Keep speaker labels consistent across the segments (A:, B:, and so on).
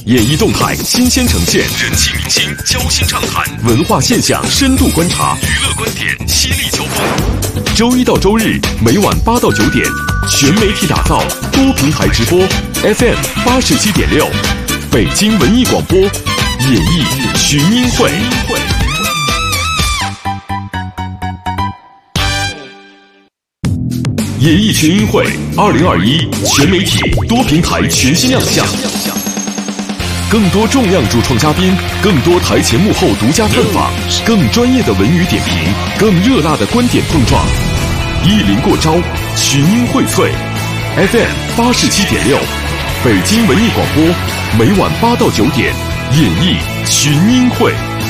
A: 演艺动态新鲜呈现，人气明星交心畅谈，文化现象深度观察，娱乐观点犀利交锋。周一到周日每晚8到9点，全媒体打造，多平台直播 ，FM 87.6，北京文艺广播，演艺群英会。演艺群英会2021全媒体多平台全新亮相，更多重量主创嘉宾，更多台前幕后独家探访，更专业的文娱点评，更热辣的观点碰撞，一临过招，群英荟萃。FM 87.6，北京文艺广播，每晚8到9点，演艺群英会。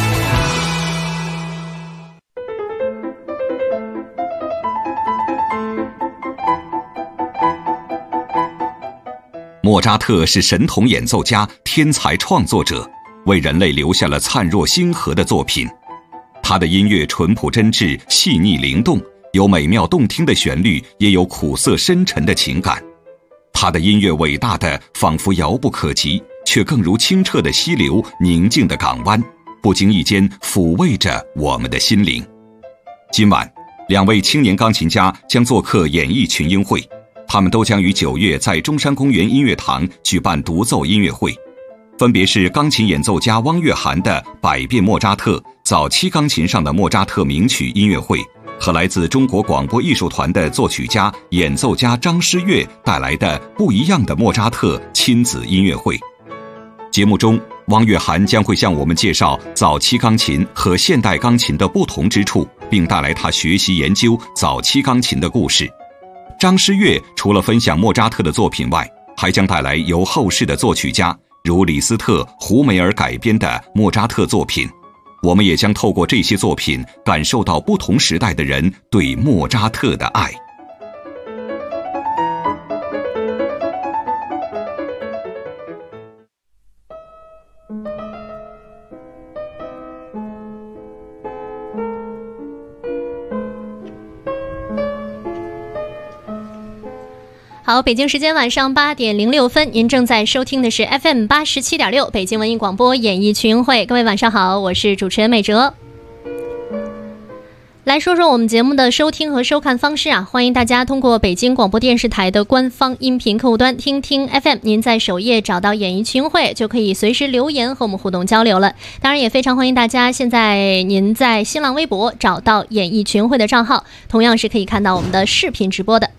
B: 莫扎特是神童演奏家、天才创作者，为人类留下了灿若星河的作品。他的音乐淳朴真挚、细腻灵动，有美妙动听的旋律，也有苦涩深沉的情感。他的音乐伟大的仿佛遥不可及，却更如清澈的溪流、宁静的港湾，不经意间抚慰着我们的心灵。今晚2位青年钢琴家将做客演艺群英会，他们都将于9月在中山公园音乐堂举办独奏音乐会，分别是钢琴演奏家汪岳涵的百变莫扎特早期钢琴上的莫扎特名曲音乐会，和来自中国广播艺术团的作曲家、演奏家张诗悦带来的不一样的莫扎特亲子音乐会。节目中，汪岳涵将会向我们介绍早期钢琴和现代钢琴的不同之处，并带来他学习研究早期钢琴的故事。张诗悦除了分享莫扎特的作品外，还将带来由后世的作曲家如李斯特、胡梅尔改编的莫扎特作品。我们也将透过这些作品感受到不同时代的人对莫扎特的爱。
C: 好，北京时间晚上8点06分，您正在收听的是 FM 87.6北京文艺广播演艺群英会。各位晚上好，我是主持人美哲。来说说我们节目的收听和收看方式啊，欢迎大家通过北京广播电视台的官方音频客户端听听 FM， 您在首页找到演艺群英会，就可以随时留言和我们互动交流了。当然也非常欢迎大家，现在您在新浪微博找到演艺群英会的账号，同样是可以看到我们的视频直播的。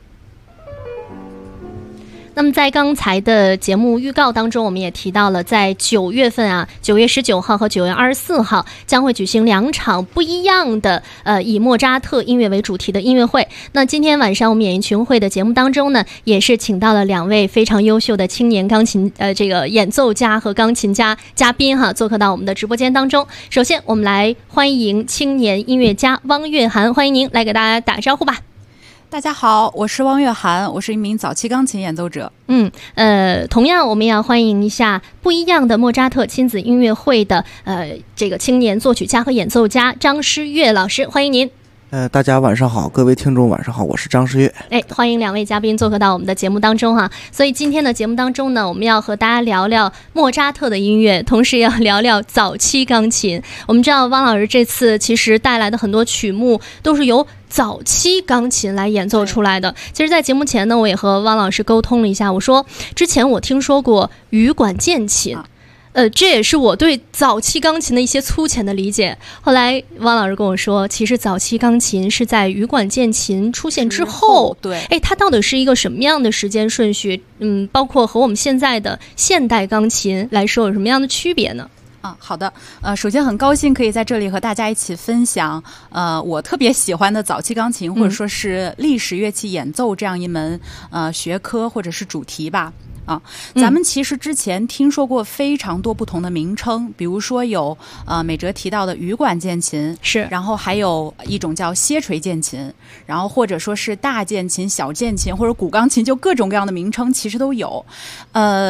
C: 那么在刚才的节目预告当中，我们也提到了在9月份啊，9月19号和9月24号将会举行2场不一样的以莫扎特音乐为主题的音乐会。那今天晚上我们演艺群会的节目当中呢，也是请到了2位非常优秀的青年钢琴这个演奏家和钢琴家嘉宾哈，做客到我们的直播间当中。首先我们来欢迎青年音乐家汪岳涵，欢迎您来给大家打个招呼吧。
D: 大家好，我是汪岳涵，我是一名早期钢琴演奏者。
C: 同样我们也要欢迎一下不一样的莫扎特亲子音乐会的这个青年作曲家和演奏家张诗悦老师，欢迎您。
E: 大家晚上好，各位听众晚上好，我是张诗悦。
C: 欢迎2位嘉宾做客到我们的节目当中哈。所以今天的节目当中呢，我们要和大家聊聊莫扎特的音乐，同时要聊聊早期钢琴。我们知道汪老师这次其实带来的很多曲目都是由早期钢琴来演奏出来的。其实在节目前呢，我也和汪老师沟通了一下，我说之前我听说过羽管键琴，这也是我对早期钢琴的一些粗浅的理解。后来汪老师跟我说，其实早期钢琴是在羽管键琴出现之后，
D: 对，
C: 它到底是一个什么样的时间顺序？包括和我们现在的现代钢琴来说有什么样的区别呢？
D: 好的，首先很高兴可以在这里和大家一起分享，我特别喜欢的早期钢琴，或者说是历史乐器演奏这样一门学科或者是主题吧。咱们其实之前听说过非常多不同的名称，比如说有美哲提到的羽管键琴，
C: 是，
D: 然后还有一种叫歇锤键琴，然后或者说是大键琴、小键琴或者古钢琴，就各种各样的名称其实都有。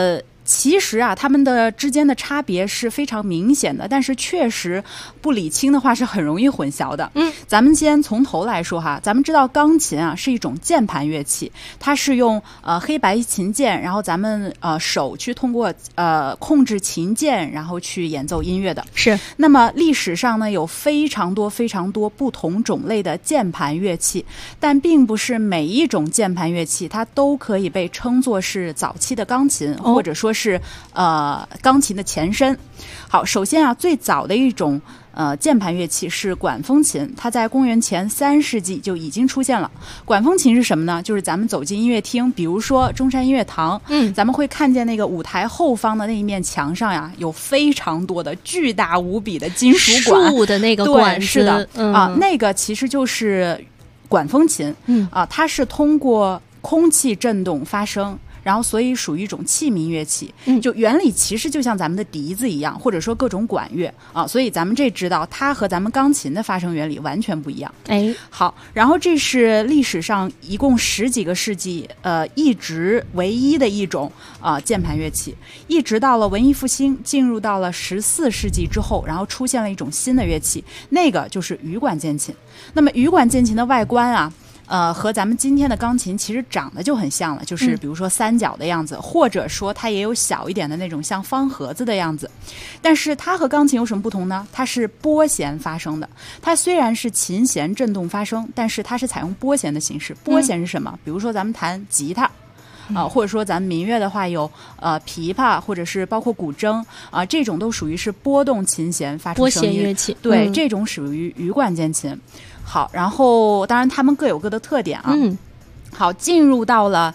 D: 其实啊，它们的之间的差别是非常明显的，但是确实不理清的话是很容易混淆的。咱们先从头来说哈，咱们知道钢琴啊是一种键盘乐器，它是用黑白琴键，然后咱们手去通过控制琴键，然后去演奏音乐的。
C: 是。
D: 那么历史上呢，有非常多不同种类的键盘乐器，但并不是每一种键盘乐器它都可以被称作是早期的钢琴，或者说是钢琴的前身。好，首先啊，最早的一种键盘乐器是管风琴，它在公元前3世纪就已经出现了。管风琴是什么呢？就是咱们走进音乐厅，比如说中山音乐堂，咱们会看见那个舞台后方的那一面墙上呀，有非常多的巨大无比的金属管，
C: 竖的那个管子，
D: 对，是的，那个其实就是管风琴，它是通过空气振动发声。然后所以属于一种器皿乐器，就原理其实就像咱们的笛子一样，或者说各种管乐啊，所以咱们这知道它和咱们钢琴的发声原理完全不一样。好，然后这是历史上一共10几个世纪一直唯一的一种键盘乐器，一直到了文艺复兴，进入到了14世纪之后，然后出现了一种新的乐器，那个就是羽管键琴。那么羽管键琴的外观啊，和咱们今天的钢琴其实长得就很像了，就是比如说三角的样子，或者说它也有小一点的那种像方盒子的样子。但是它和钢琴有什么不同呢？它是拨弦发声的。它虽然是琴弦振动发声，但是它是采用拨弦的形式。拨弦是什么？比如说咱们弹吉他。或者说咱们民乐的话有琵琶，或者是包括古筝这种都属于是拨动琴弦发出声音，拨弦乐器。对，这种属于羽管键琴。好，然后当然它们各有各的特点啊。好，进入到了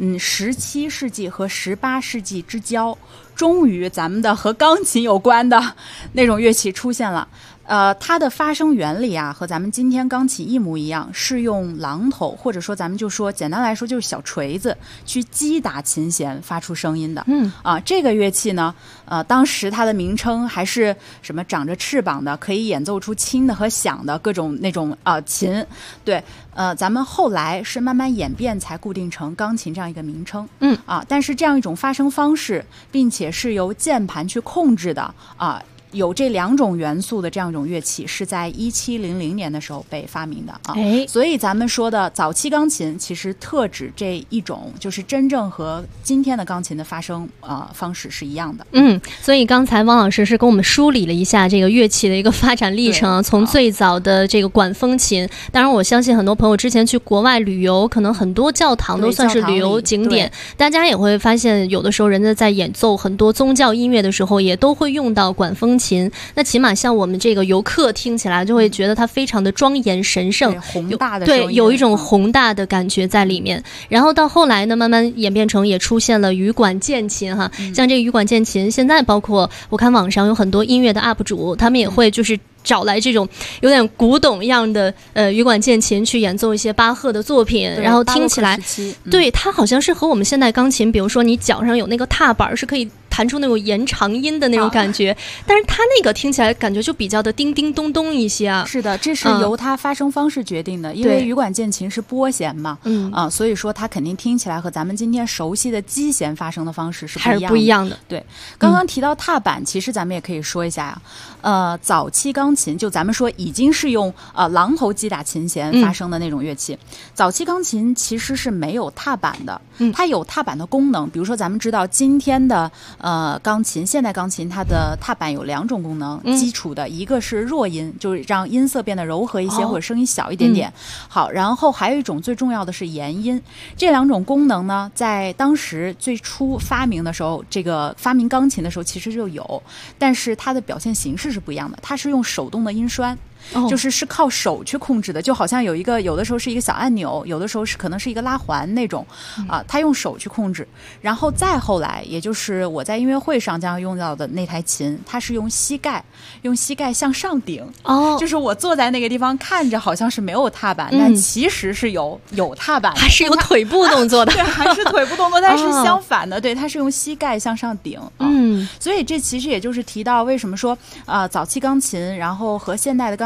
D: 17世纪和18世纪之交，终于咱们的和钢琴有关的那种乐器出现了。它的发声原理啊，和咱们今天钢琴一模一样，是用榔头，或者说咱们就说简单来说就是小锤子去击打琴弦发出声音的。这个乐器呢，当时它的名称还是什么长着翅膀的，可以演奏出轻的和响的各种那种琴。对，咱们后来是慢慢演变才固定成钢琴这样一个名称。但是这样一种发声方式，并且是由键盘去控制的有这2种元素的这样一种乐器，是在1700年的时候被发明的所以咱们说的早期钢琴其实特指这一种，就是真正和今天的钢琴的发声方式是一样的。
C: 所以刚才汪老师是跟我们梳理了一下这个乐器的一个发展历程，从最早的这个管风琴，当然我相信很多朋友之前去国外旅游，可能很多教堂都算是旅游景点，大家也会发现有的时候人家在演奏很多宗教音乐的时候也都会用到管风琴。那起码像我们这个游客听起来就会觉得它非常的庄严神圣，
D: 宏大的
C: 对，有一种宏大的感觉在里面。然后到后来呢，慢慢演变成也出现了羽管键琴哈，像这个羽管键琴，现在包括我看网上有很多音乐的 UP 主，他们也会就是找来这种有点古董样的羽管键琴去演奏一些巴赫的作品，然后听起来对它好像是和我们现代钢琴，比如说你脚上有那个踏板是可以弹出那种延长音的那种感觉，但是它那个听起来感觉就比较的叮叮咚咚一些啊。
D: 是的，这是由它发声方式决定的，因为羽管键琴是拨弦嘛，所以说它肯定听起来和咱们今天熟悉的击弦发声的方式是不一样的。对，刚刚提到踏板，其实咱们也可以说一下呀，早期钢琴就咱们说已经是用榔头击打琴弦发声的那种乐器，早期钢琴其实是没有踏板的，它有踏板的功能，比如说咱们知道今天的钢琴，现代钢琴它的踏板有2种功能，基础的一个是弱音，就是让音色变得柔和一些，或者声音小一点点。好，然后还有一种最重要的是延音。这2种功能呢，在当时最初发明的时候，这个发明钢琴的时候其实就有，但是它的表现形式是不一样的，它是用手动的音栓。就是靠手去控制的，就好像有的时候是一个小按钮，有的时候可能是一个拉环那种他用手去控制。然后再后来，也就是我在音乐会上将要用到的那台琴，它是用膝盖向上顶，就是我坐在那个地方看着好像是没有踏板，但其实是有踏板的，
C: 还是有腿部动作的
D: 对，还是腿部动作，但是相反的，对，它是用膝盖向上顶所以这其实也就是提到为什么说早期钢琴然后和现代的钢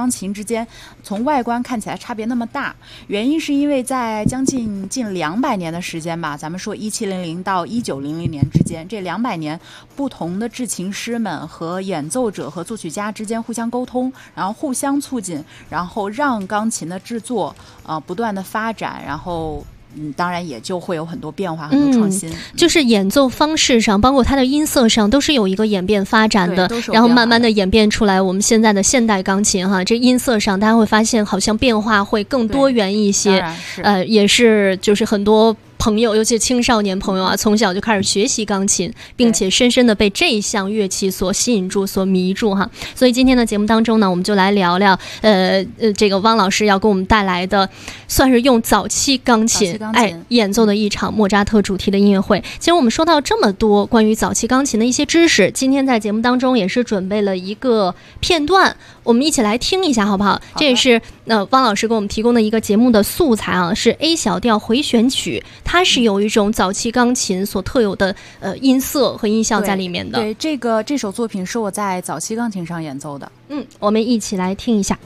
D: 钢琴之间从外观看起来差别那么大？原因是因为在将近200年的时间吧，咱们说1700到1900年之间，这200年不同的制琴师们和演奏者和作曲家之间互相沟通，然后互相促进，然后让钢琴的制作不断的发展，然后当然也就会有很多变化，很多创新。
C: 就是演奏方式上，包括它的音色上，都是有一个演变发展的，然后慢慢的演变出来我们现在的现代钢琴哈。这音色上大家会发现好像变化会更多元一些，也是就是很多朋友，尤其青少年朋友啊，从小就开始学习钢琴，并且深深的被这一项乐器所吸引住、所迷住哈。所以今天的节目当中呢，我们就来聊聊这个汪老师要给我们带来的，算是用早期钢琴演奏的一场莫扎特主题的音乐会。其实我们说到这么多关于早期钢琴的一些知识，今天在节目当中也是准备了一个片段，我们一起来听一下好不好？这也是汪老师给我们提供的一个节目的素材啊，是 A 小调回旋曲，它是有一种早期钢琴所特有的音色和音效在里面的。
D: 对，这首作品是我在早期钢琴上演奏的。
C: 我们一起来听一下。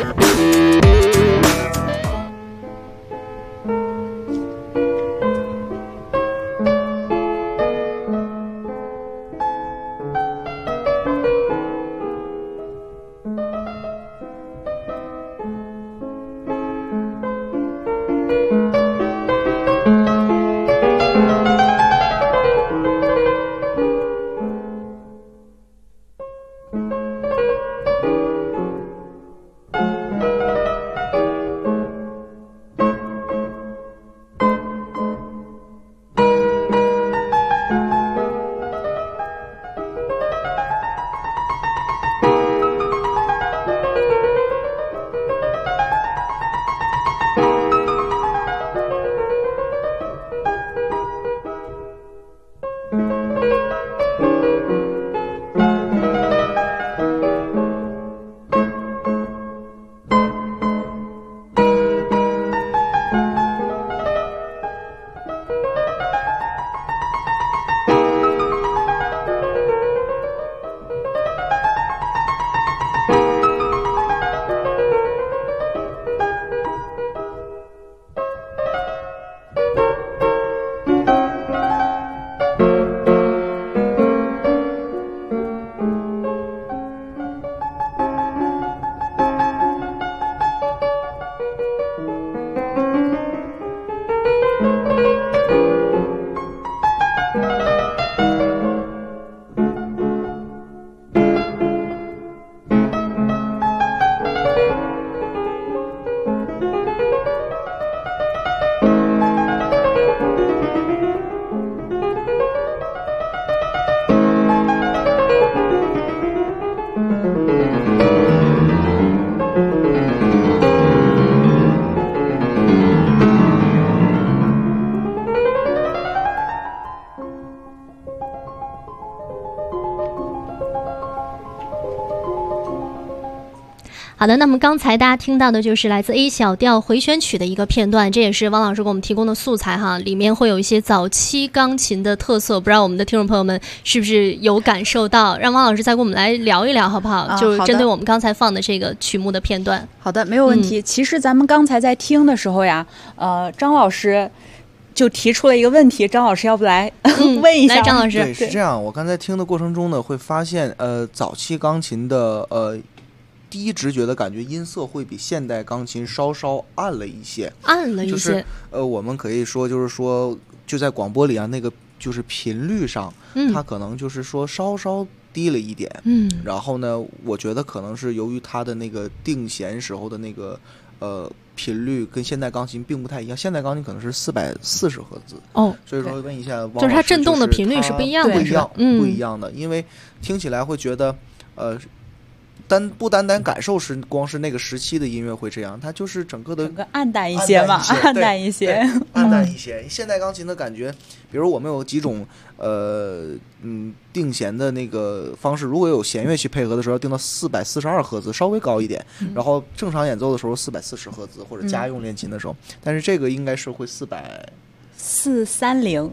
C: 好的，那么刚才大家听到的就是来自 A 小调回旋曲的一个片段，这也是汪老师给我们提供的素材哈，里面会有一些早期钢琴的特色，不知道我们的听众朋友们是不是有感受到？让汪老师再跟我们来聊一聊好不好？就是针对我们刚才放的这个曲目的片段。
D: 好的，没有问题。其实咱们刚才在听的时候呀，张老师就提出了一个问题，张老师要不来问一下？
C: 来，张老师。
E: 对，是这样。我刚才听的过程中呢，会发现早期钢琴的第一直觉的感觉音色会比现代钢琴稍稍暗了一些，就是我们可以说就是说就在广播里啊，那个就是频率上，它可能就是说稍稍低了一点，然后呢，我觉得可能是由于它的那个定弦时候的那个频率跟现代钢琴并不太一样，现代钢琴可能是440赫兹所以说问一下汪老师，
C: 就是它振动的频率是不一样的，
E: 不一样的，因为听起来会觉得不单单感受是光是那个时期的音乐会这样，它就是整个
D: 暗淡一些嘛，暗淡一些。
E: 现代钢琴的感觉，比如我们有几种定弦的那个方式，如果有弦乐器配合的时候，定到442赫兹，稍微高一点，然后正常演奏的时候440赫兹，或者家用练琴的时候，但是这个应该是会430。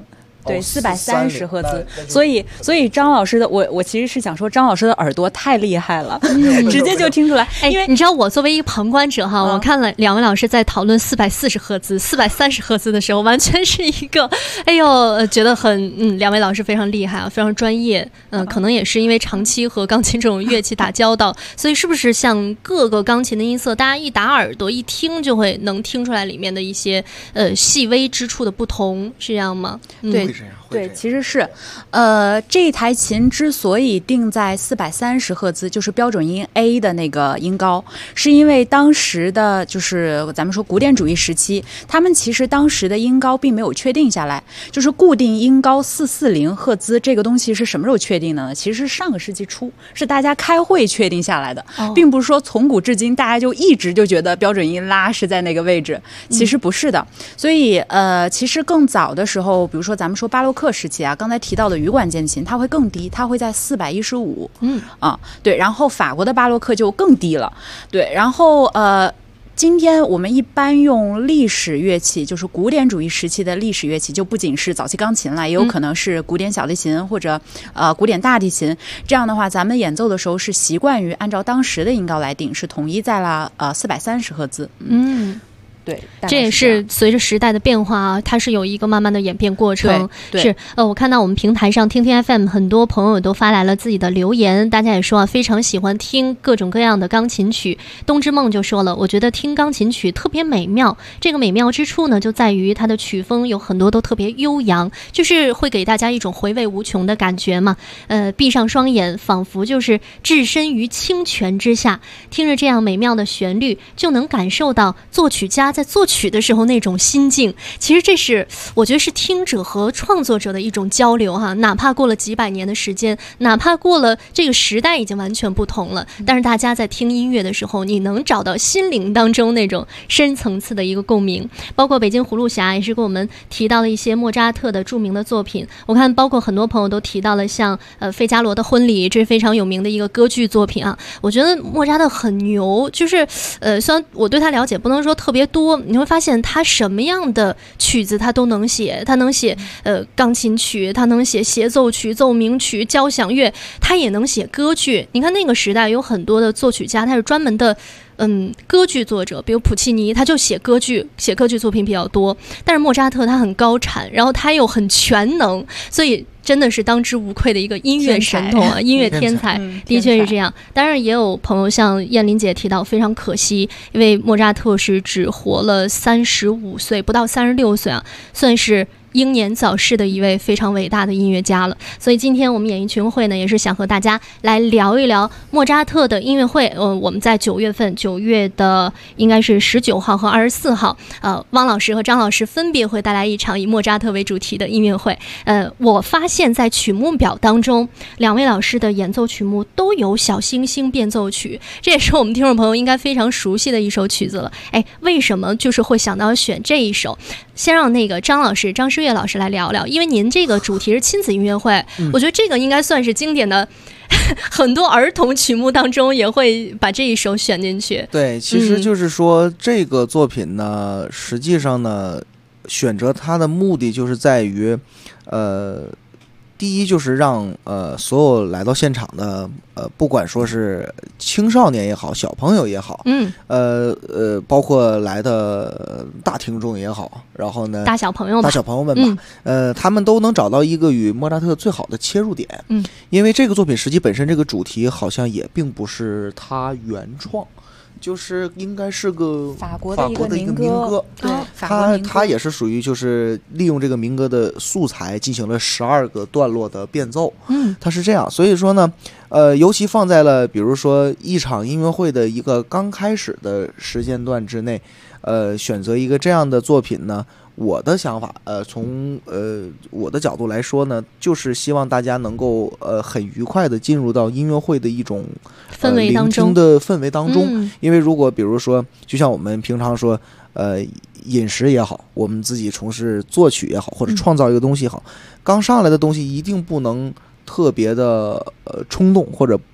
D: 对，430赫兹。所以张老师的我其实是想说，张老师的耳朵太厉害了，直接就听出来。因为
C: 你知道，我作为一个旁观者哈，我看了两位老师在讨论440赫兹、430赫兹的时候，完全是一个，哎呦，觉得很两位老师非常厉害啊，非常专业。可能也是因为长期和钢琴这种乐器打交道，所以是不是像各个钢琴的音色，大家一打耳朵一听就会能听出来里面的一些细微之处的不同，是这样吗？
D: 对，其实是，这台琴之所以定在430赫兹，就是标准音 A 的那个音高，是因为当时的就是咱们说古典主义时期，他们其实当时的音高并没有确定下来，就是固定音高440赫兹这个东西是什么时候确定的呢？其实是上个世纪初，是大家开会确定下来的，并不是说从古至今大家就一直就觉得标准音拉是在那个位置，其实不是的。所以其实更早的时候，比如说咱们说巴洛克时期啊，刚才提到的羽管键琴，它会更低，它会在415。对，然后法国的巴洛克就更低了。对，然后今天我们一般用历史乐器，就是古典主义时期的历史乐器，就不仅是早期钢琴了，也有可能是古典小提琴或者古典大提琴。这样的话，咱们演奏的时候是习惯于按照当时的音高来定，是统一在了430赫兹。对，
C: 这也是随着时代的变化啊，它是有一个慢慢的演变过程。是我看到我们平台上听听 FM 很多朋友都发来了自己的留言，大家也说非常喜欢听各种各样的钢琴曲。冬之梦就说了，我觉得听钢琴曲特别美妙，这个美妙之处呢，就在于它的曲风有很多都特别悠扬，就是会给大家一种回味无穷的感觉嘛。闭上双眼，仿佛就是置身于清泉之下，听着这样美妙的旋律，就能感受到作曲家在作曲的时候那种心境。其实这是我觉得是听者和创作者的一种交流哈，哪怕过了几百年的时间，哪怕过了这个时代已经完全不同了，但是大家在听音乐的时候，你能找到心灵当中那种深层次的一个共鸣。包括北京葫芦侠也是给我们提到了一些莫扎特的著名的作品，我看包括很多朋友都提到了像费加罗的婚礼，这是非常有名的一个歌剧作品啊。我觉得莫扎特很牛，就是虽然我对他了解不能说特别多，你会发现他什么样的曲子他都能写，他能写钢琴曲，他能写协奏曲、奏鸣曲、交响乐，他也能写歌剧。你看那个时代有很多的作曲家，他是专门的歌剧作者，比如普契尼，他就写歌剧作品比较多。但是莫扎特他很高产，然后他又很全能，所以真的是当之无愧的一个音乐神童啊，音乐天才，的确是这样。当然也有朋友像燕玲姐提到，非常可惜，因为莫扎特是只活了35岁，不到36岁啊，算是英年早逝的一位非常伟大的音乐家了。所以今天我们演艺群会呢，也是想和大家来聊一聊莫扎特的音乐会。我们在9月的应该是19号和24号，汪老师和张老师分别会带来一场以莫扎特为主题的音乐会。我发现在曲目表当中，两位老师的演奏曲目都有小星星变奏曲，这也是我们听众朋友应该非常熟悉的一首曲子了。为什么就是会想到选这一首？先让那个张诗悦老师来聊聊，因为您这个主题是亲子音乐会，我觉得这个应该算是经典的很多儿童曲目当中也会把这一首选进去。
E: 对，其实就是说这个作品呢，实际上呢，选择它的目的就是在于第一就是让所有来到现场的不管说是青少年也好，小朋友也好，包括来的大听众也好，然后呢
C: 大小朋友
E: 们吧，他们都能找到一个与莫扎特最好的切入点。因为这个作品实际本身这个主题好像也并不是他原创，就是应该是个
D: 法国的一个民
E: 歌，
D: 对，
E: 他也是属于就是利用这个民歌的素材进行了12个段落的变奏，它是这样。所以说呢，尤其放在了比如说一场音乐会的一个刚开始的时间段之内，选择一个这样的作品呢，我的想法，从我的角度来说呢，就是希望大家能够很愉快的进入到音乐会的一种
C: 氛围当中
E: 聆听的氛围当中。因为如果比如说，就像我们平常说，饮食也好，我们自己从事作曲也好，或者创造一个东西也好，刚上来的东西一定不能特别的冲动，或者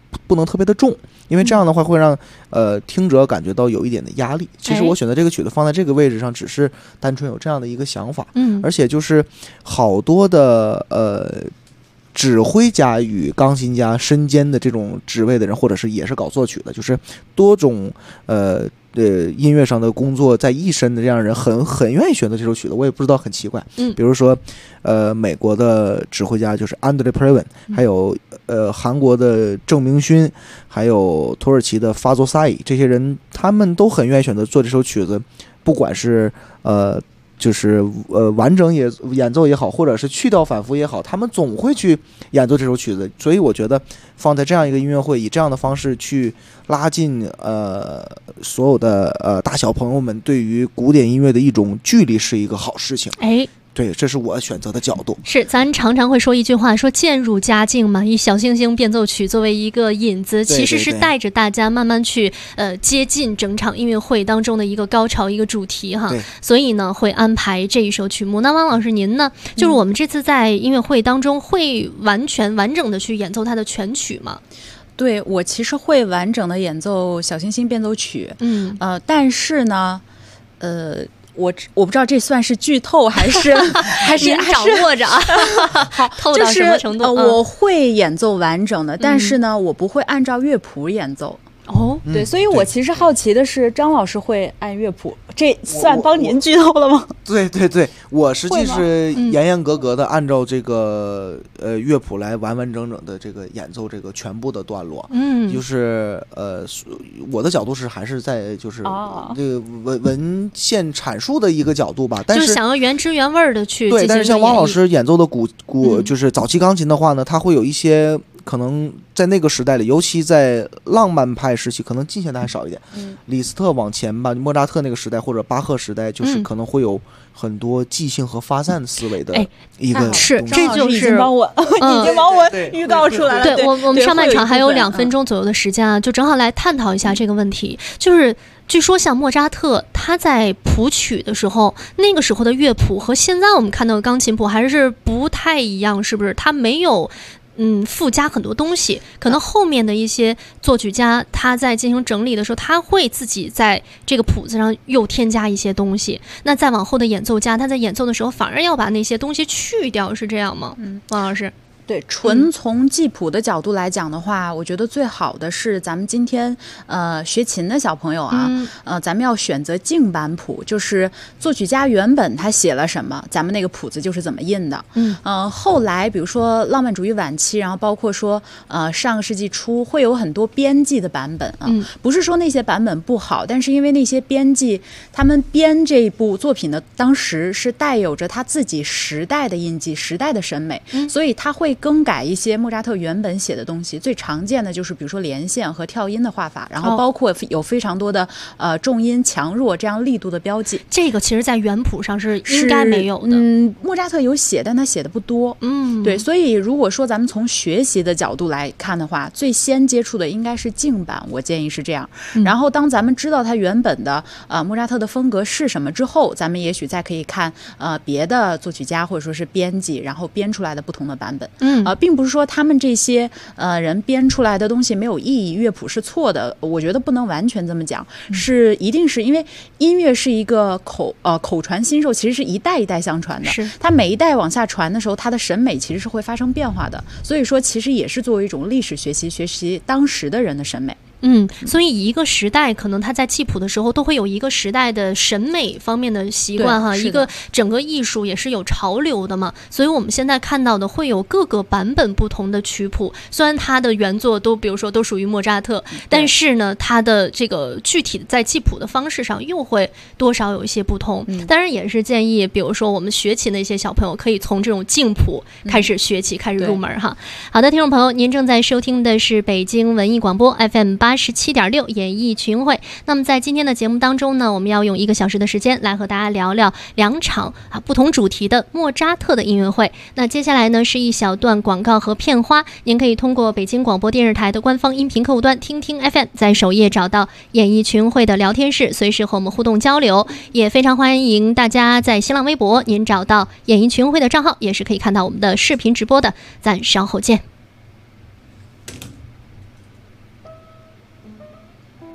E: 不能特别的重，因为这样的话会让听者感觉到有一点的压力。其实我选择这个曲子放在这个位置上，只是单纯有这样的一个想法。而且就是好多的指挥家与钢琴家身兼的这种职位的人，或者是也是搞作曲的，就是多种音乐上的工作在一身的这样的人很愿意选择这首曲子，我也不知道，很奇怪。比如说美国的指挥家就是 Andrei Previn， 还有韩国的郑明勋，还有土耳其的 Fazıl Say， 这些人他们都很愿意选择做这首曲子，不管是就是完整演奏也好，或者是去掉反复也好，他们总会去演奏这首曲子。所以我觉得放在这样一个音乐会，以这样的方式去拉近所有的大小朋友们对于古典音乐的一种距离，是一个好事情。对，这是我选择的角度。
C: 是，咱常常会说一句话，说渐入佳境嘛，以小星星变奏曲作为一个引子，其实是带着大家慢慢去接近整场音乐会当中的一个高潮，一个主题哈。所以呢，会安排这一首曲目。那汪老师您呢，就是我们这次在音乐会当中会完整的去演奏它的全曲吗？
D: 对，我其实会完整的演奏小星星变奏曲。但是呢，我不知道这算是剧透还是
C: 掌握着啊？
D: 好，
C: 透到什么程度？
D: 我会演奏完整的，但是呢，我不会按照乐谱演奏。对，所以我其实好奇的是，张老师会按乐谱，这算帮您剧透了吗？
E: 对，我实际是严格的按照这个乐谱来完整的这个演奏这个全部的段落。就是我的角度是还是在就是这个文献阐述的一个角度吧，但是
C: 就是想要原汁原味的去
E: 对。但是像汪老师演奏的古就是早期钢琴的话呢，它会有一些可能在那个时代里，尤其在浪漫派时期，可能近现代还少一点。李斯特往前吧，莫扎特那个时代或者巴赫时代，就是可能会有很多即兴和发散思维的一个
C: 是，这就是
D: 已经帮我预告出来了。
C: 对，我们上半场还有2分钟左右的时间啊，就正好来探讨一下这个问题。就是据说像莫扎特他在谱曲的时候，那个时候的乐谱和现在我们看到的钢琴谱还是不太一样，是不是？他没有附加很多东西，可能后面的一些作曲家他在进行整理的时候，他会自己在这个谱子上又添加一些东西。那再往后的演奏家，他在演奏的时候反而要把那些东西去掉，是这样吗？王老师。
D: 对，纯从记谱的角度来讲的话，我觉得最好的是咱们今天学琴的小朋友啊，咱们要选择静版谱，就是作曲家原本他写了什么，咱们那个谱子就是怎么印的。后来比如说浪漫主义晚期，然后包括说上个世纪初会有很多编辑的版本啊，不是说那些版本不好，但是因为那些编辑他们编这部作品的当时是带有着他自己时代的印记、时代的审美，所以他会更改一些莫扎特原本写的东西。最常见的就是比如说连线和跳音的画法，然后包括有非常多的重音强弱这样力度的标记。
C: 这个其实在原谱上是应该没有的。
D: 莫扎特有写，但他写的不多。对，所以如果说咱们从学习的角度来看的话，最先接触的应该是静版，我建议是这样。然后当咱们知道他原本的莫扎特的风格是什么之后，咱们也许再可以看别的作曲家或者说是编辑然后编出来的不同的版本。并不是说他们这些人编出来的东西没有意义，乐谱是错的，我觉得不能完全这么讲，是一定是因为音乐是一个口传心授，其实是一代一代相传的，它每一代往下传的时候，它的审美其实是会发生变化的，所以说其实也是作为一种历史学习当时的人的审美。
C: 所以一个时代可能他在记谱的时候都会有一个时代的审美方面的习惯哈，一个整个艺术也是有潮流的嘛，所以我们现在看到的会有各个版本不同的曲谱，虽然它的原作都比如说都属于莫扎特，但是呢它的这个具体在记谱的方式上又会多少有一些不同。当然也是建议比如说我们学琴的一些小朋友可以从这种静谱开始学起，开始入门哈。好的，听众朋友，您正在收听的是北京文艺广播 FM 87.6演艺群会。那么在今天的节目当中呢，我们要用1个小时的时间来和大家聊聊2场不同主题的莫扎特的音乐会。那接下来呢是一小段广告和片花，您可以通过北京广播电视台的官方音频客户端听听 FM， 在首页找到演艺群会的聊天室，随时和我们互动交流。也非常欢迎大家在新浪微博您找到演艺群会的账号，也是可以看到我们的视频直播的。咱稍后见。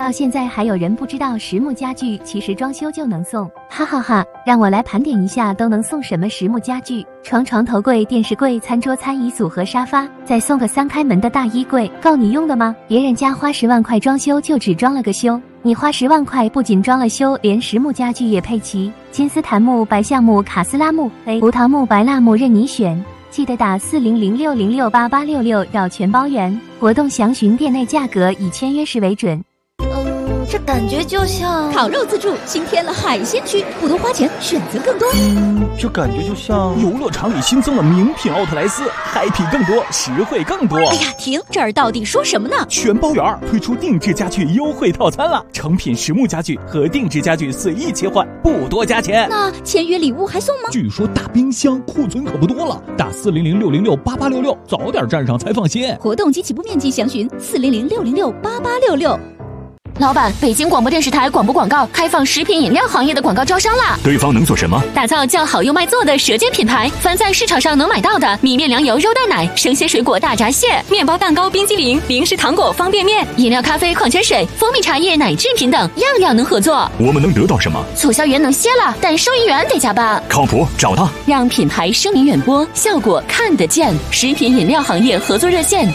F: 到现在还有人不知道实木家具其实装修就能送，哈哈哈！让我来盘点一下都能送什么实木家具：床头柜、电视柜、餐桌、餐椅组合沙发，再送个3开门的大衣柜，够你用的吗？别人家花10万块装修就只装了个修，你花10万块不仅装了修，连实木家具也配齐，金丝檀木、白橡木、卡斯拉木、葡萄木、白蜡木任你选。记得打4006068866要全包圆，活动详询店内价格，以签约时为准。
G: 这感觉就像
H: 烤肉自助新添了海鲜区，不多花钱，选择更多。
I: 这感觉就像游乐场里新增了名品奥特莱斯，嗨皮更多，实惠更多。
H: 哎呀，停！这儿到底说什么呢？
I: 全包圆推出定制家具优惠套餐了，成品实木家具和定制家具随意切换，不多加钱。
H: 那签约礼物还送吗？
I: 据说大冰箱库存可不多了，打4006068866，早点站上才放心。
H: 活动及起步面积详询4006068866。
J: 老板，北京广播电视台广播广告开放食品饮料行业的广告招商啦！
K: 对方能做什么？
J: 打造叫好又卖座的舌尖品牌，凡在市场上能买到的米面粮油肉蛋奶、生鲜水果大闸蟹、面包蛋糕、冰激凌、零食糖果、方便面、饮料、咖啡、矿泉水、蜂蜜茶叶、奶制品等，样样能合作。
K: 我们能得到什么？
J: 促销员能歇了，但收银员得加班。
K: 靠谱，找他，
J: 让品牌声名远播，效果看得见。食品饮料行业合作热线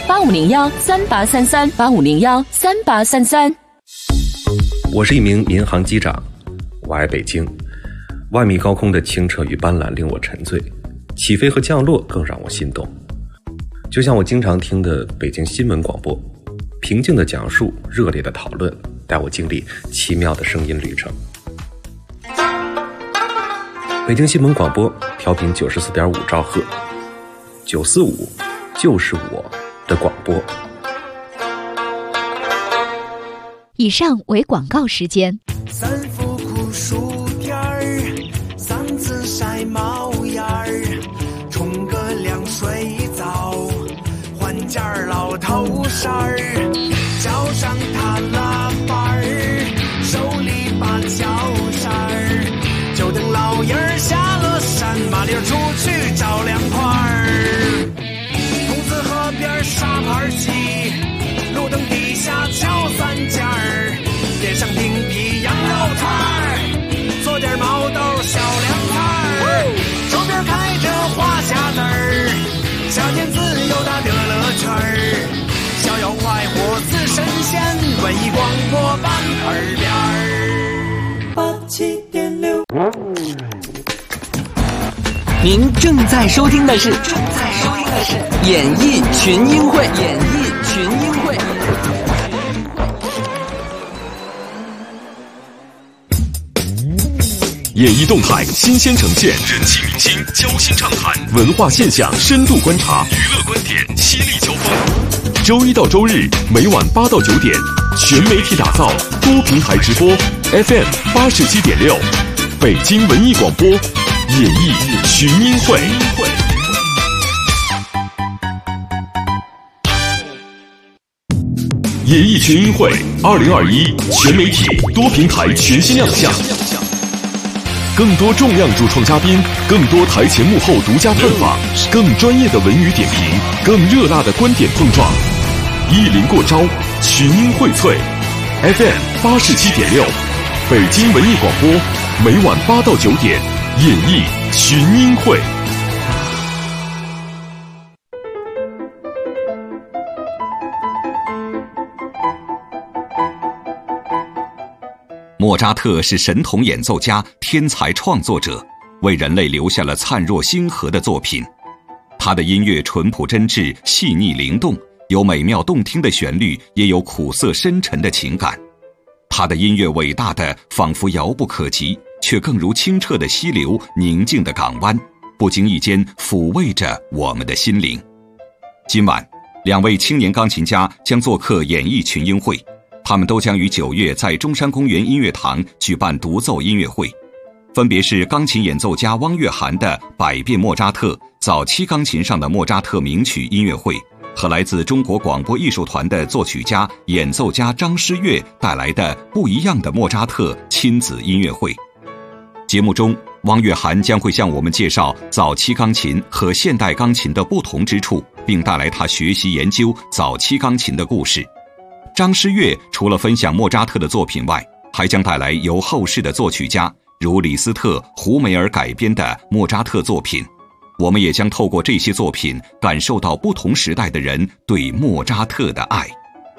J: 8501383385013833。
L: 我是一名民航机长，我爱北京。万米高空的清澈与斑斓令我沉醉，起飞和降落更让我心动。就像我经常听的北京新闻广播，平静的讲述，热烈的讨论，带我经历奇妙的声音旅程。北京新闻广播调频94.5兆赫，945就是我的广播。
H: 以上为广告时间。
M: 三伏酷暑天儿，3次晒猫眼儿，冲个凉水澡，换件老头衫儿，脚上踏拉板儿，手里把脚扇儿，就等老爷儿下了山，麻溜出去找凉快儿。筒子河边沙盘棋，路灯底下敲3件儿，点上冰皮羊肉串儿，做点毛豆小凉菜儿，手边开着花匣子儿，夏天自由的乐乐圈儿，逍遥快活似神仙，文艺广播伴耳边儿。87.6。
N: 您正在收听的是演艺群英会。
A: 演艺动态新鲜呈现，人气明星交心畅谈，文化现象深度观察，娱乐观点犀利交锋。周一到周日每晚8到9点，全媒体打造，多平台直播 ，FM 87.6，北京文艺广播，演艺群英会。演艺群英会2021全媒体多平台全新亮相。更多重量主创嘉宾，更多台前幕后独家探访，更专业的文娱点评，更热辣的观点碰撞，一临过招，群英荟萃。FM 87.6，北京文艺广播，每晚8到9点，演艺群英会。
B: 莫扎特是神童演奏家、天才创作者，为人类留下了灿若星河的作品。他的音乐淳朴真挚、细腻灵动，有美妙动听的旋律，也有苦涩深沉的情感。他的音乐伟大的仿佛遥不可及，却更如清澈的溪流、宁静的港湾，不经意间抚慰着我们的心灵。今晚，2位青年钢琴家将做客演艺群英会，他们都将于9月在中山公园音乐堂举办独奏音乐会，分别是钢琴演奏家汪月涵的百变莫扎特早期钢琴上的莫扎特名曲音乐会，和来自中国广播艺术团的作曲家、演奏家张诗悦带来的不一样的莫扎特亲子音乐会。节目中，汪月涵将会向我们介绍早期钢琴和现代钢琴的不同之处，并带来他学习研究早期钢琴的故事。 张诗悦除了分享莫扎特的作品外，还将带来由后世的作曲家如李斯特、胡梅尔改编的莫扎特作品。我们也将透过这些作品感受到不同时代的人对莫扎特的爱。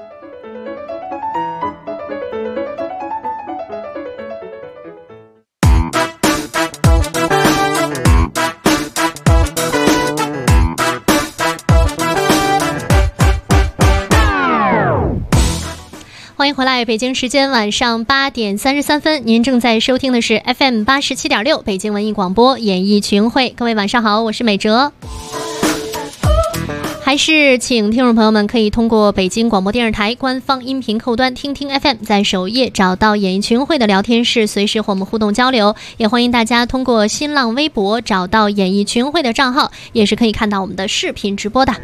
C: 欢迎回来，北京时间晚上8点33分，您正在收听的是 FM 87.6北京文艺广播演艺群会。各位晚上好，我是美哲。还是请听众朋友们可以通过北京广播电视台官方音频客户端听听 FM， 在首页找到演艺群会的聊天室，随时和我们互动交流。也欢迎大家通过新浪微博找到演艺群会的账号，也是可以看到我们的视频直播的。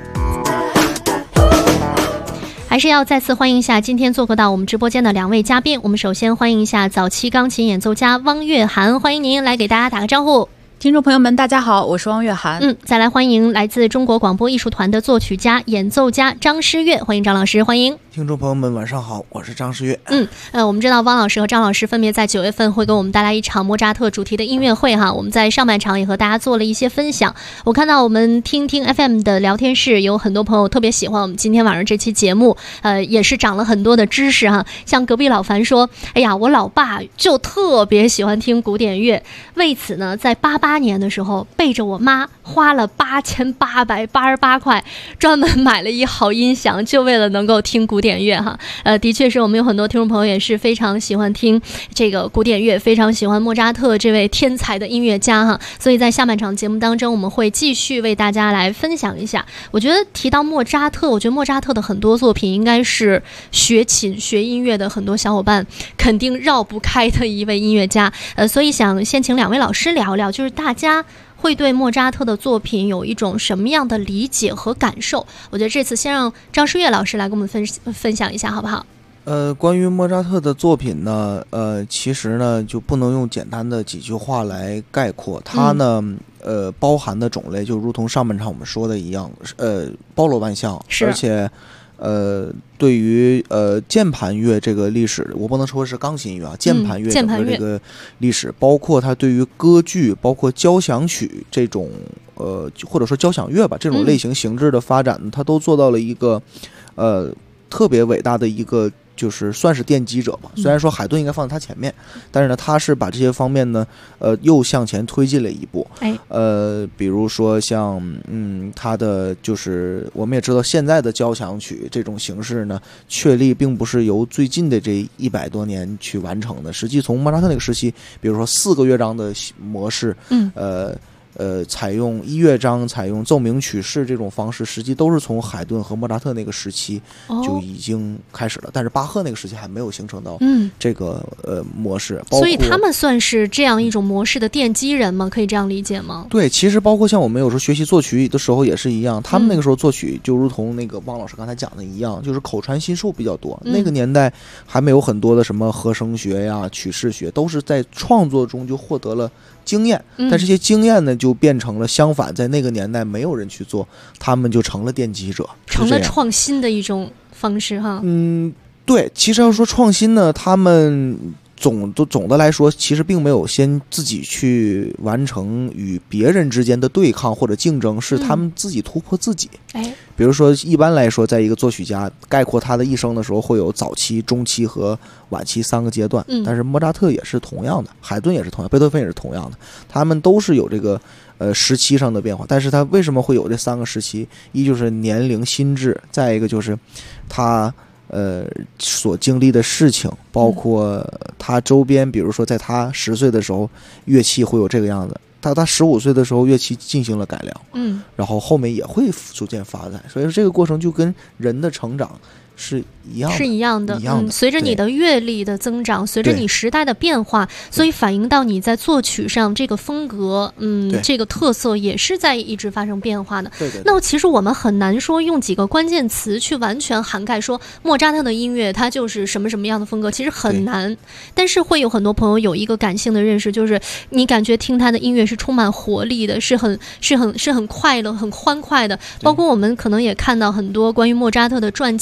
C: 还是要再次欢迎一下今天做客到我们直播间的2位嘉宾。我们首先欢迎一下早期钢琴演奏家汪月涵，欢迎您来给大家打个招呼。
D: 听众朋友们大家好，我是汪月涵。
C: 再来欢迎来自中国广播艺术团的作曲家演奏家张诗悦，欢迎张老师。欢迎
E: 听众朋友们晚上好，我是张诗悦。
C: 我们知道汪老师和张老师分别在9月份会给我们带来一场莫扎特主题的音乐会哈。我们在上半场也和大家做了一些分享。我看到我们听听 FM 的聊天室有很多朋友特别喜欢我们今天晚上这期节目，也是长了很多的知识哈。像隔壁老樊说，哎呀，我老爸就特别喜欢听古典乐，为此呢，在88年的时候背着我妈花了8888块，专门买了一好音响，就为了能够听古典乐哈。的确是我们有很多听众朋友也是非常喜欢听这个古典乐，非常喜欢莫扎特这位天才的音乐家哈。所以在下半场节目当中，我们会继续为大家来分享一下。我觉得提到莫扎特，我觉得莫扎特的很多作品应该是学琴学音乐的很多小伙伴肯定绕不开的一位音乐家。所以想先请2位老师聊聊，就是大家会对莫扎特的作品有一种什么样的理解和感受？我觉得这次先让张诗悦老师来跟我们分享一下好不好？
E: 关于莫扎特的作品呢，其实呢就不能用简单的几句话来概括它呢。包含的种类就如同上半场我们说的一样，包罗万象，而且对于键盘乐这个历史，我不能说是钢琴乐啊，键盘乐整个这个历史，包括它对于歌剧，包括交响曲这种或者说交响乐吧这种类型形制的发展，它都做到了一个特别伟大的一个。就是算是奠基者吧，虽然说海顿应该放在他前面，但是呢，他是把这些方面呢，又向前推进了一步。比如说像他的就是我们也知道现在的交响曲这种形式呢，确立并不是由最近的这100多年去完成的，实际从莫扎特那个时期，比如说4个乐章的模式，采用1乐章、采用奏鸣曲式这种方式，实际都是从海顿和莫扎特那个时期就已经开始了，但是巴赫那个时期还没有形成到这个模式。
C: 所以他们算是这样一种模式的奠基人吗？可以这样理解吗？
E: 对，其实包括像我们有时候学习作曲的时候也是一样，他们那个时候作曲就如同那个汪老师刚才讲的一样，就是口传心授比较多。那个年代还没有很多的什么和声学呀、曲式学，都是在创作中就获得了经验，但这些经验呢就变成了相反，在那个年代没有人去做，他们就成了奠基者，
C: 成了创新的一种方式哈。
E: 对，其实要说创新呢，他们总的来说其实并没有先自己去完成与别人之间的对抗或者竞争，是他们自己突破自己。比如说一般来说，在一个作曲家概括他的一生的时候，会有早期、中期和晚期3个阶段，但是莫扎特也是同样的，海顿也是同样，贝多芬也是同样的，他们都是有这个时期上的变化。但是他为什么会有这3个时期？一就是年龄心智，再一个就是他所经历的事情，包括他周边，比如说在他10岁的时候，乐器会有这个样子。他15岁的时候，乐器进行了改良，然后后面也会逐渐发展，所以说这个过程就跟人的成长是一样的，
C: 随着你的阅历的增长，随着你时代的变化，所以反映到你在作曲上这个风格，这个特色也是在一直发生变化的。那其实我们很难说用几个关键词去完全涵盖说莫扎特的音乐它就是什么什么样的风格，其实很难。但是会有很多朋友有一个感性的认识，就是你感觉听他的音乐是充满活力的，是很快乐、很欢快的。包括我们可能也看到很多关于莫扎特的传记，也有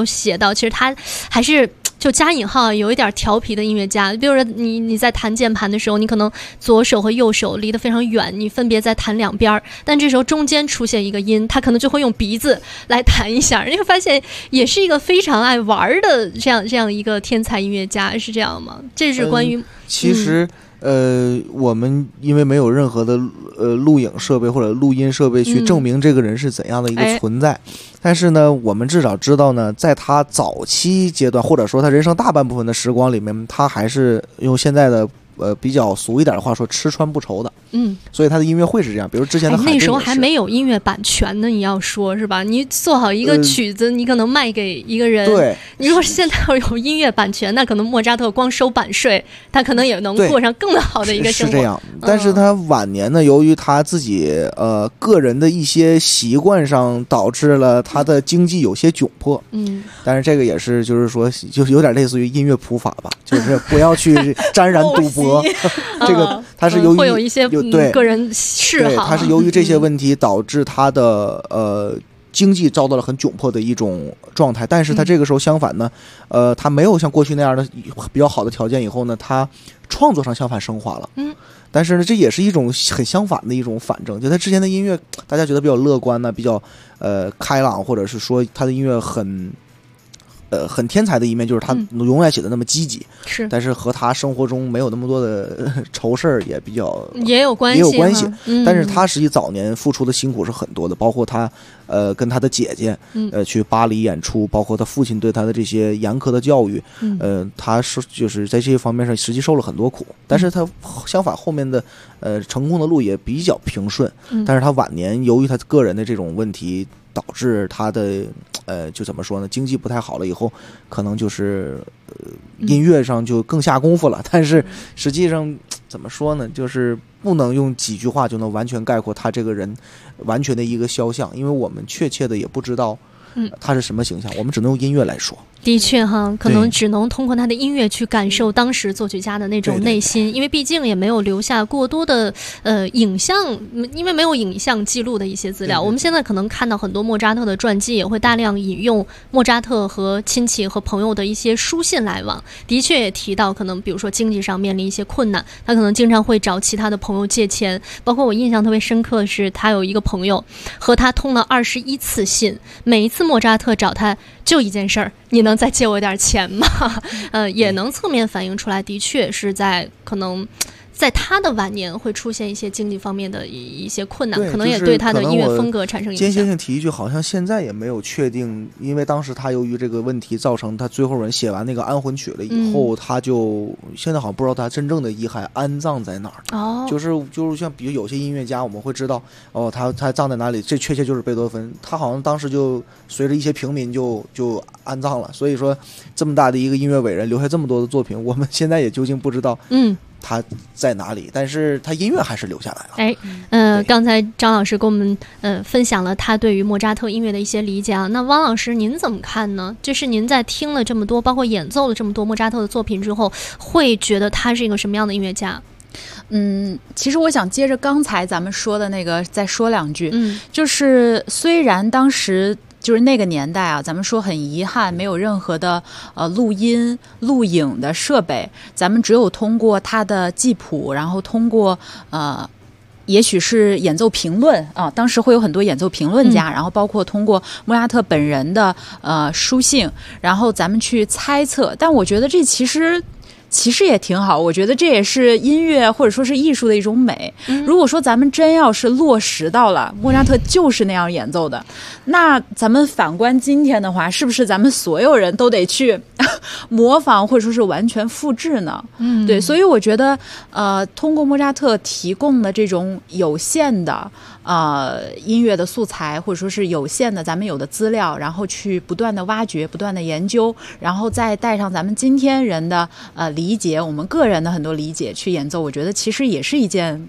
C: 有写到，其实他还是就加引号有一点调皮的音乐家。比如说你在弹键盘的时候，你可能左手和右手离得非常远，你分别在弹两边，但这时候中间出现一个音，他可能就会用鼻子来弹一下。你会发现也是一个非常爱玩的这样一个天才音乐家，是这样吗？这是关于
E: 其实我们因为没有任何的录影设备或者录音设备去证明这个人是怎样的一个存在，但是呢，我们至少知道呢，在他早期阶段或者说他人生大半部分的时光里面，他还是用现在的比较俗一点的话说，吃穿不愁的。所以他的音乐会是这样，比如之前的海顿
C: 那时候还没有音乐版权呢，你要说是吧？你做好一个曲子，你可能卖给一个人。
E: 对，
C: 你如果现在有音乐版权，那可能莫扎特光收版税，他可能也能过上更好的一个生活。
E: 是这样，但是他晚年呢，由于他自己个人的一些习惯上，导致了他的经济有些窘迫。但是这个也是就是说，就是有点类似于音乐普法吧，就是不要去沾染赌博。这个他是由于
C: 会有一些个人嗜好，
E: 他是由于这些问题导致他的经济遭到了很窘迫的一种状态。但是他这个时候相反呢，他没有像过去那样的比较好的条件，以后呢，他创作上相反升华了。但是呢，这也是一种很相反的一种反正，就他之前的音乐，大家觉得比较乐观呢，比较开朗，或者是说他的音乐很天才的一面，就是他永远写的那么积极，
C: 是，
E: 但是和他生活中没有那么多的愁事儿也比较
C: 也有关系，
E: 但是他实际早年付出的辛苦是很多的，包括他跟他的姐姐去巴黎演出，包括他父亲对他的这些严苛的教育，他是就是在这些方面上实际受了很多苦，但是他相反后面的成功的路也比较平顺，但是他晚年由于他个人的这种问题，导致他的就怎么说呢，经济不太好了以后，可能就是音乐上就更下功夫了，但是实际上怎么说呢，就是不能用几句话就能完全概括他这个人完全的一个肖像，因为我们确切的也不知道他是什么形象，我们只能用音乐来说。
C: 的确哈，可能只能通过他的音乐去感受当时作曲家的那种内心，因为毕竟也没有留下过多的影像，因为没有影像记录的一些资料。我们现在可能看到很多莫扎特的传记，也会大量引用莫扎特和亲戚和朋友的一些书信来往，的确也提到可能比如说经济上面临一些困难，他可能经常会找其他的朋友借钱。包括我印象特别深刻是，他有一个朋友和他通了21次信，每一次莫扎特找他就一件事儿，你能再借我点钱吗？也能侧面反映出来，的确是在可能在他的晚年会出现一些经济方面的一些困难，可能也对他的音乐风格产生影响。
E: 间歇性提一句，好像现在也没有确定，因为当时他由于这个问题造成他最后人写完那个安魂曲了以后，他就现在好像不知道他真正的遗骸安葬在哪儿。就是像比如有些音乐家，我们会知道他葬在哪里，这确切就是贝多芬，他好像当时就随着一些平民就安葬了。所以说这么大的一个音乐伟人留下这么多的作品，我们现在也究竟不知道他在哪里，但是他音乐还是留下来了。
C: 刚才张老师跟我们分享了他对于莫扎特音乐的一些理解啊。那汪老师您怎么看呢？就是您在听了这么多，包括演奏了这么多莫扎特的作品之后，会觉得他是一个什么样的音乐家？
D: 其实我想接着刚才咱们说的那个再说两句，就是虽然当时就是那个年代啊，咱们说很遗憾没有任何的录音录影的设备，咱们只有通过他的记谱，然后通过也许是演奏评论啊，当时会有很多演奏评论家，然后包括通过莫扎特本人的书信，然后咱们去猜测。但我觉得这其实也挺好，我觉得这也是音乐或者说是艺术的一种美。如果说咱们真要是落实到了莫扎特就是那样演奏的，那咱们反观今天的话，是不是咱们所有人都得去模仿或者说是完全复制呢？对，所以我觉得通过莫扎特提供的这种有限的音乐的素材，或者说是有限的咱们有的资料，然后去不断的挖掘，不断的研究，然后再带上咱们今天人的理解，我们个人的很多理解去演奏，我觉得其实也是一件